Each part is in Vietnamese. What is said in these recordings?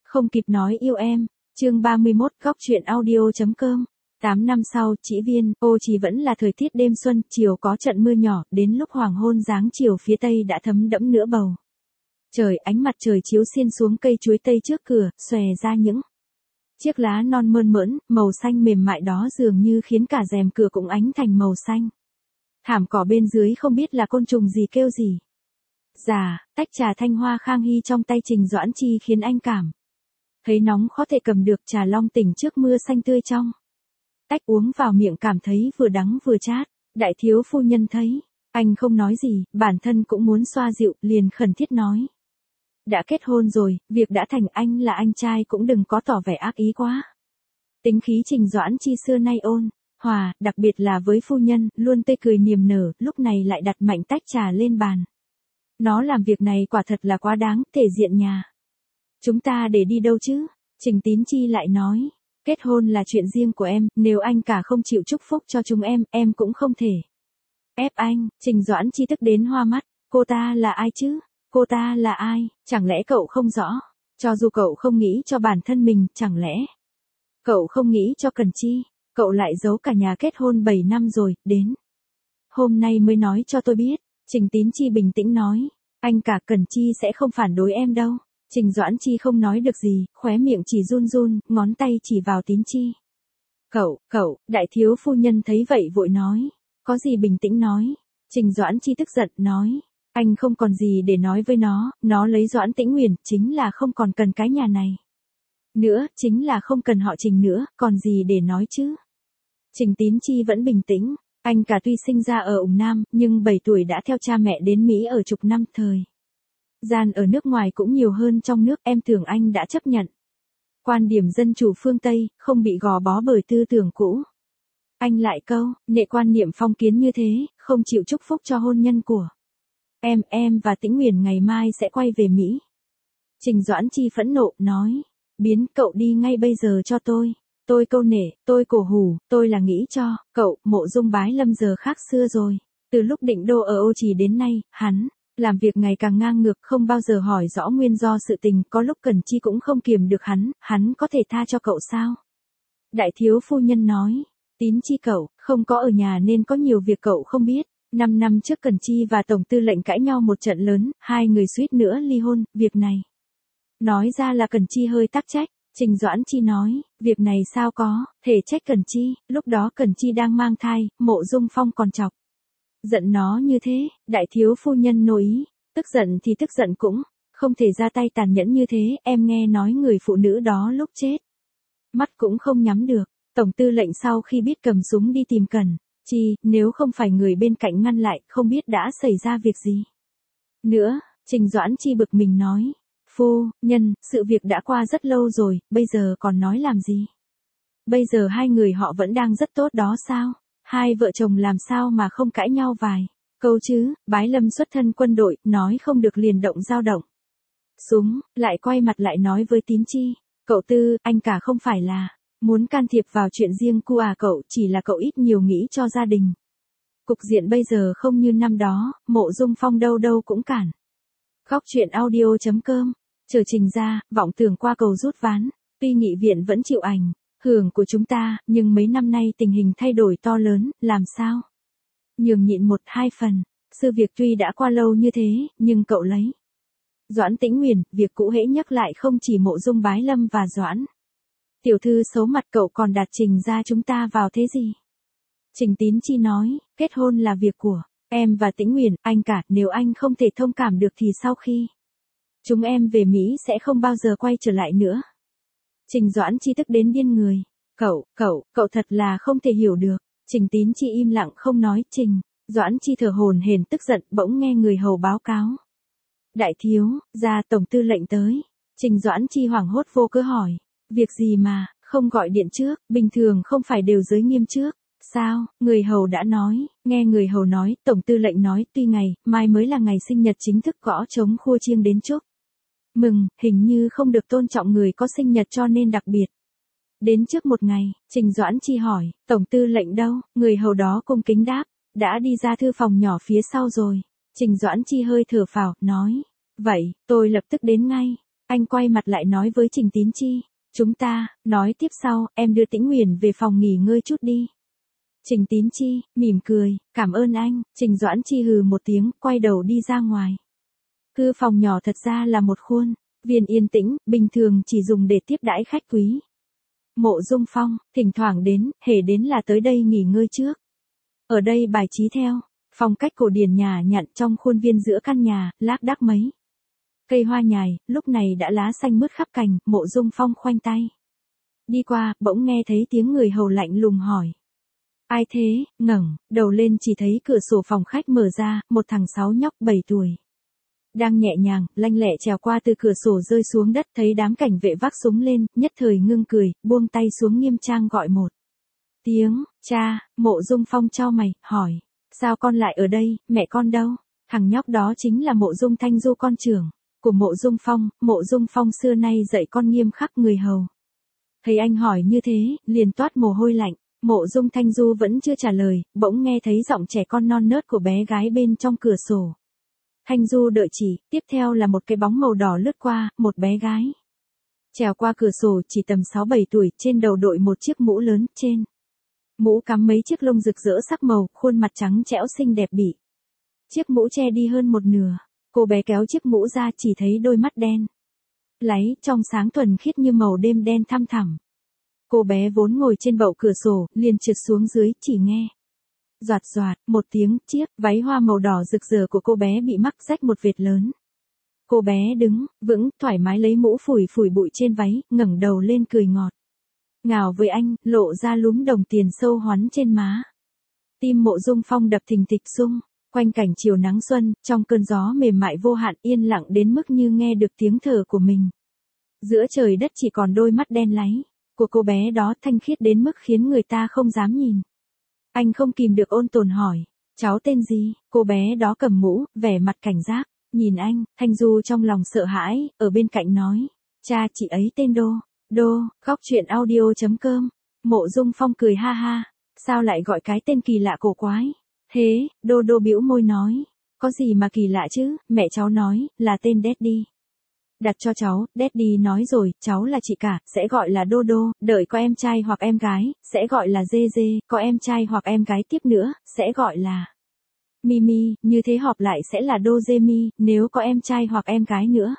Không kịp nói yêu em. Chương 31, góc truyện audio.com. 8 năm sau, Chỉ Viên, Ô Trì vẫn là thời tiết đêm xuân, chiều có trận mưa nhỏ, đến lúc hoàng hôn dáng chiều phía tây đã thấm đẫm nửa bầu. Trời, ánh mặt trời chiếu xiên xuống cây chuối tây trước cửa, xòe ra những chiếc lá non mơn mởn, màu xanh mềm mại đó dường như khiến cả rèm cửa cũng ánh thành màu xanh. Thảm cỏ bên dưới không biết là côn trùng gì kêu gì. Dạ, tách trà thanh hoa khang hy trong tay Trình Doãn Chi khiến anh cảm thấy nóng khó thể cầm được, trà long tỉnh trước mưa xanh tươi trong tách uống vào miệng cảm thấy vừa đắng vừa chát. Đại thiếu phu nhân thấy anh không nói gì, bản thân cũng muốn xoa dịu, liền khẩn thiết nói: đã kết hôn rồi, việc đã thành, anh là anh trai cũng đừng có tỏ vẻ ác ý quá. Tính khí Trình Doãn Chi xưa nay ôn hòa, đặc biệt là với phu nhân, luôn tươi cười niềm nở, lúc này lại đặt mạnh tách trà lên bàn. Nó làm việc này quả thật là quá đáng, thể diện nhà chúng ta để đi đâu chứ? Trình Tín Chi lại nói: kết hôn là chuyện riêng của em, nếu anh cả không chịu chúc phúc cho chúng em cũng không thể ép anh. Trình Doãn Chi tức đến hoa mắt, cô ta là ai chứ? Cô ta là ai? Chẳng lẽ cậu không rõ? Cho dù cậu không nghĩ cho bản thân mình, chẳng lẽ cậu không nghĩ cho Cần Chi? Cậu lại giấu cả nhà kết hôn 7 năm rồi, đến hôm nay mới nói cho tôi biết. Trình Tín Chi bình tĩnh nói: anh cả Cần Chi sẽ không phản đối em đâu. Trình Doãn Chi không nói được gì, khóe miệng chỉ run run, ngón tay chỉ vào Tín Chi. Cậu, đại thiếu phu nhân thấy vậy vội nói: có gì bình tĩnh nói. Trình Doãn Chi tức giận, nói: anh không còn gì để nói với nó lấy Doãn Tĩnh Uyển, chính là không còn cần cái nhà này nữa, chính là không cần họ Trình nữa, còn gì để nói chứ. Trình Tín Chi vẫn bình tĩnh, anh cả tuy sinh ra ở Ủng Nam, nhưng 7 tuổi đã theo cha mẹ đến Mỹ ở chục năm, thời gian ở nước ngoài cũng nhiều hơn trong nước, em tưởng anh đã chấp nhận quan điểm dân chủ phương Tây, không bị gò bó bởi tư tưởng cũ. Anh lại câu nệ quan niệm phong kiến như thế, không chịu chúc phúc cho hôn nhân của em và Tĩnh Uyển ngày mai sẽ quay về Mỹ. Trình Doãn Chi phẫn nộ, nói: biến, cậu đi ngay bây giờ cho tôi câu nể, tôi cổ hủ, tôi là nghĩ cho cậu, Mộ Dung Bái Lâm giờ khác xưa rồi. Từ lúc định đô ở Ô Trì đến nay, hắn làm việc ngày càng ngang ngược, không bao giờ hỏi rõ nguyên do sự tình, có lúc Cần Chi cũng không kiềm được hắn có thể tha cho cậu sao? Đại thiếu phu nhân nói: Tín Chi cậu không có ở nhà nên có nhiều việc cậu không biết. 5 năm trước Cần Chi và Tổng Tư lệnh cãi nhau một trận lớn, hai người suýt nữa ly hôn, việc này nói ra là Cần Chi hơi tắc trách. Trình Doãn Chi nói: việc này sao có thể trách Cần Chi, lúc đó Cần Chi đang mang thai, Mộ Dung Phong còn chọc giận nó như thế. Đại thiếu phu nhân nổi ý, tức giận thì tức giận cũng không thể ra tay tàn nhẫn như thế, em nghe nói người phụ nữ đó lúc chết mắt cũng không nhắm được. Tổng Tư lệnh sau khi biết cầm súng đi tìm Cần Chi, nếu không phải người bên cạnh ngăn lại, không biết đã xảy ra việc gì nữa. Trình Doãn Chi bực mình nói: phu nhân, sự việc đã qua rất lâu rồi, bây giờ còn nói làm gì? Bây giờ hai người họ vẫn đang rất tốt đó sao? Hai vợ chồng làm sao mà không cãi nhau vài câu chứ? Bái Lâm xuất thân quân đội, nói không được liền động dao động súng, lại quay mặt lại nói với Tín Chi: cậu Tư, anh cả không phải là muốn can thiệp vào chuyện riêng cu à, cậu chỉ là cậu ít nhiều nghĩ cho gia đình. Cục diện bây giờ không như năm đó, Mộ Dung Phong đâu đâu cũng cản. Góc truyện audio.com. Chờ Trình ra, vọng tưởng qua cầu rút ván, tuy nghị viện vẫn chịu ảnh hưởng của chúng ta, nhưng mấy năm nay tình hình thay đổi to lớn, làm sao nhường nhịn 1-2 phần. Sự việc tuy đã qua lâu như thế, nhưng cậu lấy Doãn Tĩnh Uyển, việc cũ hễ nhắc lại không chỉ Mộ Dung Bái Lâm và Doãn tiểu thư xấu mặt, cậu còn đặt Trình ra chúng ta vào thế gì? Trình Tín Chi nói: kết hôn là việc của em và Tĩnh Uyển, anh cả, nếu anh không thể thông cảm được thì sau khi chúng em về Mỹ sẽ không bao giờ quay trở lại nữa. Trình Doãn Chi tức đến điên người. Cậu thật là không thể hiểu được. Trình Tín Chi im lặng không nói. Trình Doãn Chi thở hổn hển tức giận, bỗng nghe người hầu báo cáo: đại thiếu gia Tổng Tư lệnh tới. Trình Doãn Chi hoảng hốt vô cớ hỏi: việc gì mà không gọi điện trước, bình thường không phải đều giới nghiêm trước sao? Người hầu đã nói. Nghe người hầu nói, Tổng Tư lệnh nói tuy ngày mai mới là ngày sinh nhật chính thức, gõ trống khua chiêng đến chúc mừng, hình như không được tôn trọng người có sinh nhật cho nên đặc biệt đến trước một ngày. Trình Doãn Chi hỏi: Tổng Tư lệnh đâu? Người hầu đó cung kính đáp: đã đi ra thư phòng nhỏ phía sau rồi. Trình Doãn Chi hơi thở phào, nói: vậy, tôi lập tức đến ngay. Anh quay mặt lại nói với Trình Tín Chi, chúng ta, nói tiếp sau, em đưa Tĩnh Uyển về phòng nghỉ ngơi chút đi. Trình Tín Chi, mỉm cười, cảm ơn anh, Trình Doãn Chi hừ một tiếng, quay đầu đi ra ngoài. Thư phòng nhỏ thật ra là một khuôn viên yên tĩnh, bình thường chỉ dùng để tiếp đãi khách quý. Mộ Dung Phong, thỉnh thoảng đến, hễ đến là tới đây nghỉ ngơi trước. Ở đây bài trí theo phong cách cổ điển nhà nhặn trong khuôn viên giữa căn nhà, lác đác mấy cây hoa nhài, lúc này đã lá xanh mướt khắp cành, Mộ Dung Phong khoanh tay. Đi qua, bỗng nghe thấy tiếng người hầu lạnh lùng hỏi. Ai thế, ngẩng đầu lên chỉ thấy cửa sổ phòng khách mở ra, một thằng sáu nhóc 7 tuổi. Đang nhẹ nhàng, lanh lẹ trèo qua từ cửa sổ rơi xuống đất, thấy đám cảnh vệ vác súng lên, nhất thời ngưng cười, buông tay xuống nghiêm trang gọi một tiếng, cha. Mộ Dung Phong chau mày, hỏi. Sao con lại ở đây, mẹ con đâu? Thằng nhóc đó chính là Mộ Dung Thanh Du con trưởng của Mộ Dung Phong xưa nay dạy con nghiêm khắc người hầu. Thấy anh hỏi như thế, liền toát mồ hôi lạnh. Mộ Dung Thanh Du vẫn chưa trả lời, bỗng nghe thấy giọng trẻ con non nớt của bé gái bên trong cửa sổ. Thanh Du đợi chỉ, tiếp theo là một cái bóng màu đỏ lướt qua, một bé gái. Trèo qua cửa sổ chỉ tầm 6-7 tuổi, trên đầu đội một chiếc mũ lớn, trên mũ cắm mấy chiếc lông rực rỡ sắc màu, khuôn mặt trắng trẻo xinh đẹp bỉ. Chiếc mũ che đi hơn một nửa, cô bé kéo chiếc mũ ra chỉ thấy đôi mắt đen láy, trong sáng thuần khiết như màu đêm đen thăm thẳm. Cô bé vốn ngồi trên bậu cửa sổ, liền trượt xuống dưới, chỉ nghe doạt doạt, một tiếng, chiếc váy hoa màu đỏ rực rỡ của cô bé bị mắc rách một vệt lớn. Cô bé đứng vững, thoải mái lấy mũ phủi phủi bụi trên váy, ngẩng đầu lên cười ngọt ngào với anh, lộ ra lúm đồng tiền sâu hoắn trên má. Tim Mộ Dung Phong đập thình thịch xung quanh cảnh chiều nắng xuân, trong cơn gió mềm mại vô hạn, yên lặng đến mức như nghe được tiếng thở của mình. Giữa trời đất chỉ còn đôi mắt đen láy của cô bé đó, thanh khiết đến mức khiến người ta không dám nhìn. Anh không kìm được ôn tồn hỏi, cháu tên gì? Cô bé đó cầm mũ, vẻ mặt cảnh giác, nhìn anh. Thanh Du trong lòng sợ hãi, ở bên cạnh nói, cha chị ấy tên Đô. Đô, góc truyện audio.com. Mộ Dung Phong cười ha ha, sao lại gọi cái tên kỳ lạ cổ quái? Thế, Đô bĩu môi nói, có gì mà kỳ lạ chứ, mẹ cháu nói, là tên Daddy. Đặt cho cháu, Daddy nói rồi, cháu là chị cả, sẽ gọi là Đô, đợi có em trai hoặc em gái, sẽ gọi là Dê, có em trai hoặc em gái tiếp nữa, sẽ gọi là Mimi, như thế họp lại sẽ là Đô Dê Mi, nếu có em trai hoặc em gái nữa,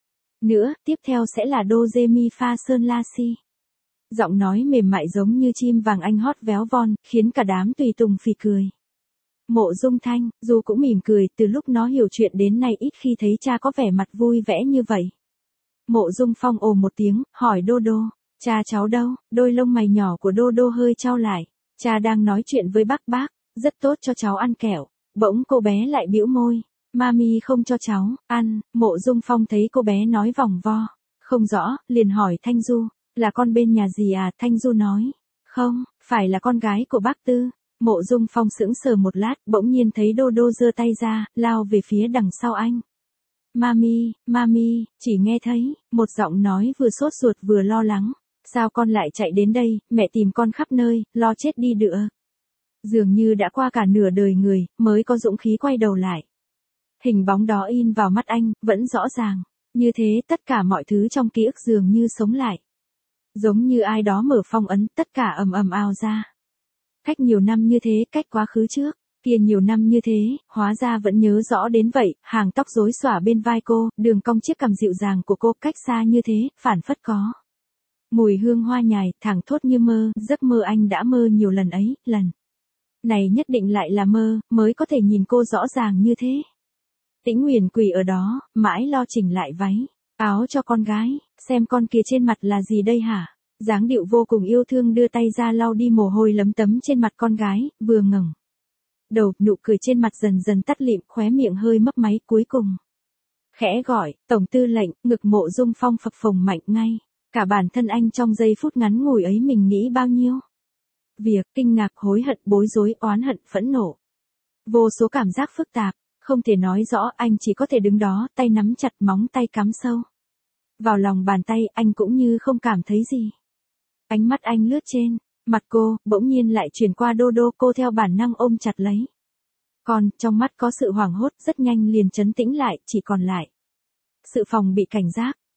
tiếp theo sẽ là Đô Dê Mi Fa Sơn La Si. Giọng nói mềm mại giống như chim vàng anh hót véo von, khiến cả đám tùy tùng phì cười. Mộ Dung Thanh Du cũng mỉm cười, từ lúc nó hiểu chuyện đến nay ít khi thấy cha có vẻ mặt vui vẻ như vậy. Mộ Dung Phong ồ một tiếng, hỏi Đô, cha cháu đâu? Đôi lông mày nhỏ của Đô hơi chau lại. Cha đang nói chuyện với bác, rất tốt cho cháu ăn kẹo. Bỗng cô bé lại bĩu môi, mami không cho cháu ăn. Mộ Dung Phong thấy cô bé nói vòng vo không rõ, liền hỏi Thanh Du, là con bên nhà gì à? Thanh Du nói, không, phải là con gái của bác Tư. Mộ Dung Phong sững sờ một lát, bỗng nhiên thấy Đô giơ tay ra, lao về phía đằng sau anh. Mami, chỉ nghe thấy một giọng nói vừa sốt ruột vừa lo lắng. Sao con lại chạy đến đây, mẹ tìm con khắp nơi, lo chết đi được. Dường như đã qua cả nửa đời người, mới có dũng khí quay đầu lại. Hình bóng đó in vào mắt anh, vẫn rõ ràng. Như thế tất cả mọi thứ trong ký ức dường như sống lại. Giống như ai đó mở phong ấn, tất cả ầm ào ra. Cách nhiều năm như thế, cách quá khứ trước, kia nhiều năm như thế, hóa ra vẫn nhớ rõ đến vậy, hàng tóc rối xõa bên vai cô, đường cong chiếc cằm dịu dàng của cô, cách xa như thế, phảng phất có mùi hương hoa nhài, thảng thốt như mơ, giấc mơ anh đã mơ nhiều lần ấy, lần này nhất định lại là mơ, mới có thể nhìn cô rõ ràng như thế. Tĩnh Uyển quỳ ở đó, mãi lo chỉnh lại váy, áo cho con gái, xem con kia trên mặt là gì đây hả? Dáng điệu vô cùng yêu thương đưa tay ra lau đi mồ hôi lấm tấm trên mặt con gái, vừa ngẩng đầu, nụ cười trên mặt dần dần tắt lịm, khóe miệng hơi mấp máy, cuối cùng khẽ gọi, Tổng tư lệnh. Ngực Mộ Dung Phong phập phồng mạnh ngay, cả bản thân anh trong giây phút ngắn ngủi ấy mình nghĩ bao nhiêu việc, kinh ngạc, hối hận, bối rối, oán hận, phẫn nộ. Vô số cảm giác phức tạp, không thể nói rõ, anh chỉ có thể đứng đó, tay nắm chặt, móng tay cắm sâu vào lòng bàn tay, anh cũng như không cảm thấy gì. Ánh mắt anh lướt trên mặt cô, bỗng nhiên lại chuyển qua Đô, cô theo bản năng ôm chặt lấy con, trong mắt có sự hoảng hốt, rất nhanh liền trấn tĩnh lại, chỉ còn lại sự phòng bị, cảnh giác.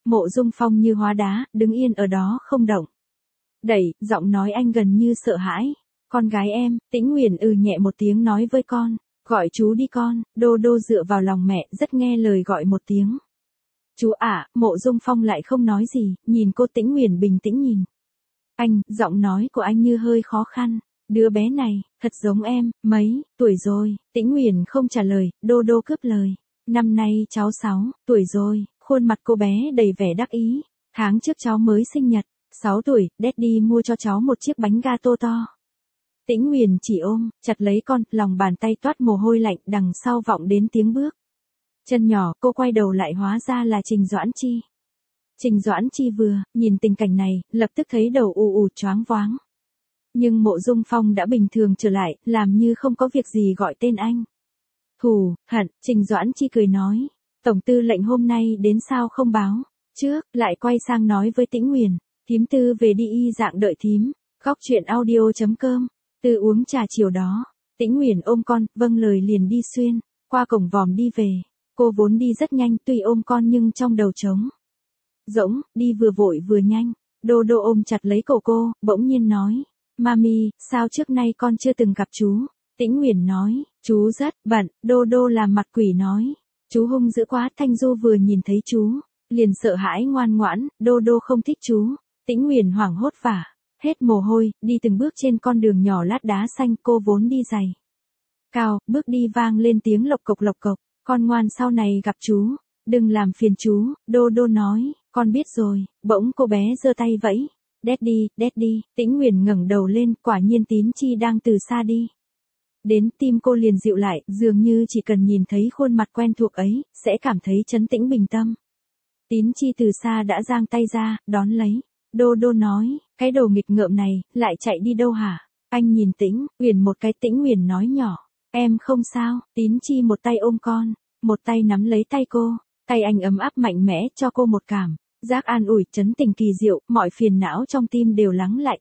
Mộ Dung Phong như hóa đá, đứng yên ở đó không động. Đẩy, giọng nói anh gần như sợ hãi. Con gái em, Tĩnh Nguyền nhẹ một tiếng nói với con. Gọi chú đi con, Đô Đô dựa vào lòng mẹ, rất nghe lời gọi một tiếng. Chú ạ, Mộ Dung Phong lại không nói gì, nhìn cô Tĩnh Nguyền bình tĩnh nhìn. Anh, giọng nói của anh như hơi khó khăn. Đứa bé này, thật giống em, mấy tuổi rồi? Tĩnh Nguyền không trả lời, Đô Đô cướp lời. Năm nay cháu 6 tuổi rồi, khuôn mặt cô bé đầy vẻ đắc ý. Tháng trước cháu mới sinh nhật, 6 tuổi, Daddy mua cho cháu một chiếc bánh gato to. Tĩnh Nguyền chỉ ôm, chặt lấy con, lòng bàn tay toát mồ hôi lạnh, đằng sau vọng đến tiếng bước. Chân nhỏ, cô quay đầu lại hóa ra là Trình Doãn Chi. Trình Doãn Chi vừa nhìn tình cảnh này, lập tức thấy đầu ù choáng váng. Nhưng Mộ Dung Phong đã bình thường trở lại, làm như không có việc gì gọi tên anh. Thù, hận, Trình Doãn Chi cười nói. Tổng tư lệnh hôm nay đến sao không báo? Trước, lại quay sang nói với Tĩnh Nguyền. Thím Tư về đi y dạng đợi thím. Góc chuyện audio.com. Tư uống trà chiều đó. Tĩnh Nguyền ôm con, vâng lời liền đi xuyên. Qua cổng vòm đi về. Cô vốn đi rất nhanh, tuy ôm con nhưng trong đầu trống rỗng, đi vừa vội vừa nhanh. Đô Đô ôm chặt lấy cổ cô, bỗng nhiên nói. Mami, sao trước nay con chưa từng gặp chú? Tĩnh Nguyền nói, chú rất bận. Đô Đô làm mặt quỷ nói. Chú hung dữ quá. Thanh Du vừa nhìn thấy chú, liền sợ hãi ngoan ngoãn. Đô Đô không thích chú. Tĩnh Nguyền hoảng hốt vả, hết mồ hôi, đi từng bước trên con đường nhỏ lát đá xanh. Cô vốn đi giày cao, bước đi vang lên tiếng lộc cộc lộc cộc. Con ngoan, sau này gặp chú, đừng làm phiền chú. Đô Đô nói, con biết rồi. Bỗng cô bé giơ tay vẫy. Daddy, Daddy. Tĩnh Nguyền ngẩng đầu lên, quả nhiên Tín Chi đang từ xa đi đến. Tim cô liền dịu lại, dường như chỉ cần nhìn thấy khuôn mặt quen thuộc ấy, sẽ cảm thấy trấn tĩnh bình tâm. Tín Chi từ xa đã giang tay ra, đón lấy. Đô Đô nói, cái đồ nghịch ngợm này, lại chạy đi đâu hả? Anh nhìn Tĩnh Nguyền một cái. Tĩnh Nguyền nói nhỏ, em không sao. Tín Chi một tay ôm con, một tay nắm lấy tay cô. Tay anh ấm áp mạnh mẽ, cho cô một cảm giác an ủi, trấn tình kỳ diệu. Mọi phiền não trong tim đều lắng lại,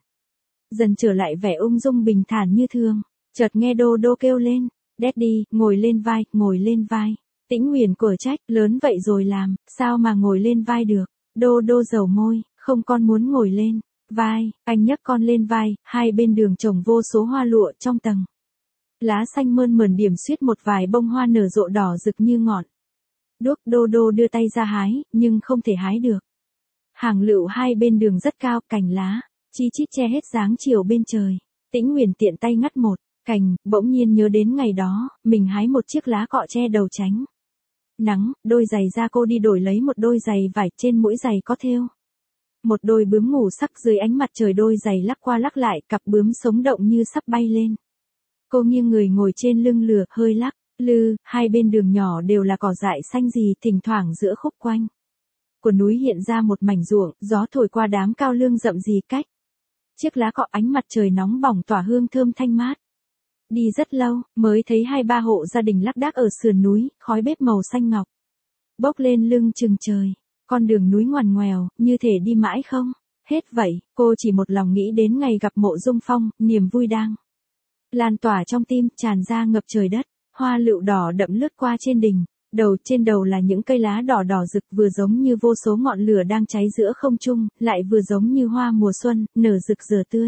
dần trở lại vẻ ung dung bình thản như thường. Chợt nghe Đô Đô kêu lên, Daddy, ngồi lên vai, ngồi lên vai. Tĩnh Nguyền của trách, lớn vậy rồi làm, sao mà ngồi lên vai được? Đô Đô dầu môi, không, con muốn ngồi lên vai. Anh nhấc con lên vai, hai bên đường trồng vô số hoa lụa. Trong tầng lá xanh mơn mởn điểm xuyết một vài bông hoa nở rộ đỏ rực như ngọn đuốc. Đô Đô đưa tay ra hái, nhưng không thể hái được. Hàng lựu hai bên đường rất cao, cành lá chi chít che hết dáng chiều bên trời. Tĩnh Nguyền tiện tay ngắt một cành, bỗng nhiên nhớ đến ngày đó, mình hái một chiếc lá cọ che đầu tránh nắng. Đôi giày da cô đi đổi lấy một đôi giày vải, trên mũi giày có thêu một đôi bướm ngủ sắc. Dưới ánh mặt trời đôi giày lắc qua lắc lại, cặp bướm sống động như sắp bay lên. Cô nghiêng người ngồi trên lưng lừa, hơi lắc lư. Hai bên đường nhỏ đều là cỏ dại xanh gì, thỉnh thoảng giữa khúc quanh của núi hiện ra một mảnh ruộng. Gió thổi qua đám cao lương rậm rì cách chiếc lá cọ, ánh mặt trời nóng bỏng tỏa hương thơm thanh mát. Đi rất lâu, mới thấy 2-3 hộ gia đình lác đác ở sườn núi, khói bếp màu xanh ngọc bốc lên lưng chừng trời. Con đường núi ngoằn ngoèo, như thể đi mãi không hết vậy. Cô chỉ một lòng nghĩ đến ngày gặp Mộ Dung Phong, niềm vui đang lan tỏa trong tim, tràn ra ngập trời đất. Hoa lựu đỏ đậm lướt qua trên đỉnh trên đầu là những cây lá đỏ đỏ rực, vừa giống như vô số ngọn lửa đang cháy giữa không trung, lại vừa giống như hoa mùa xuân, nở rực rỡ tươi.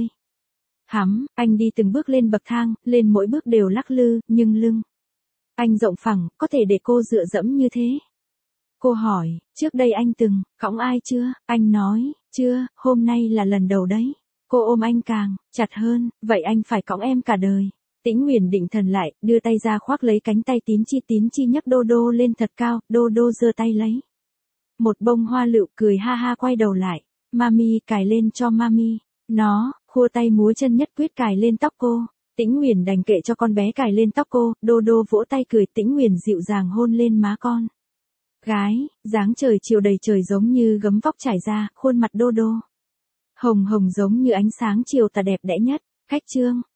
Anh đi từng bước lên bậc thang, lên mỗi bước đều lắc lư, nhưng lưng anh rộng phẳng, có thể để cô dựa dẫm như thế. Cô hỏi, trước đây anh từng cõng ai chưa? Anh nói, chưa, hôm nay là lần đầu đấy. Cô ôm anh càng chặt hơn, vậy anh phải cõng em cả đời. Tĩnh Nguyền định thần lại, đưa tay ra khoác lấy cánh tay Tín Chi. Tín Chi nhấc Đô Đô lên thật cao. Đô Đô giơ tay lấy một bông hoa lựu, cười ha ha quay đầu lại. Mami, cài lên cho mami. Nó khua tay múa chân nhất quyết cài lên tóc cô. Tĩnh Nguyền đành kệ cho con bé cài lên tóc cô. Đô Đô vỗ tay cười. Tĩnh Nguyền dịu dàng hôn lên má con gái. Dáng trời chiều đầy trời giống như gấm vóc trải ra. Khuôn mặt Đô Đô hồng hồng giống như ánh sáng chiều tà đẹp đẽ nhất. Khách trương.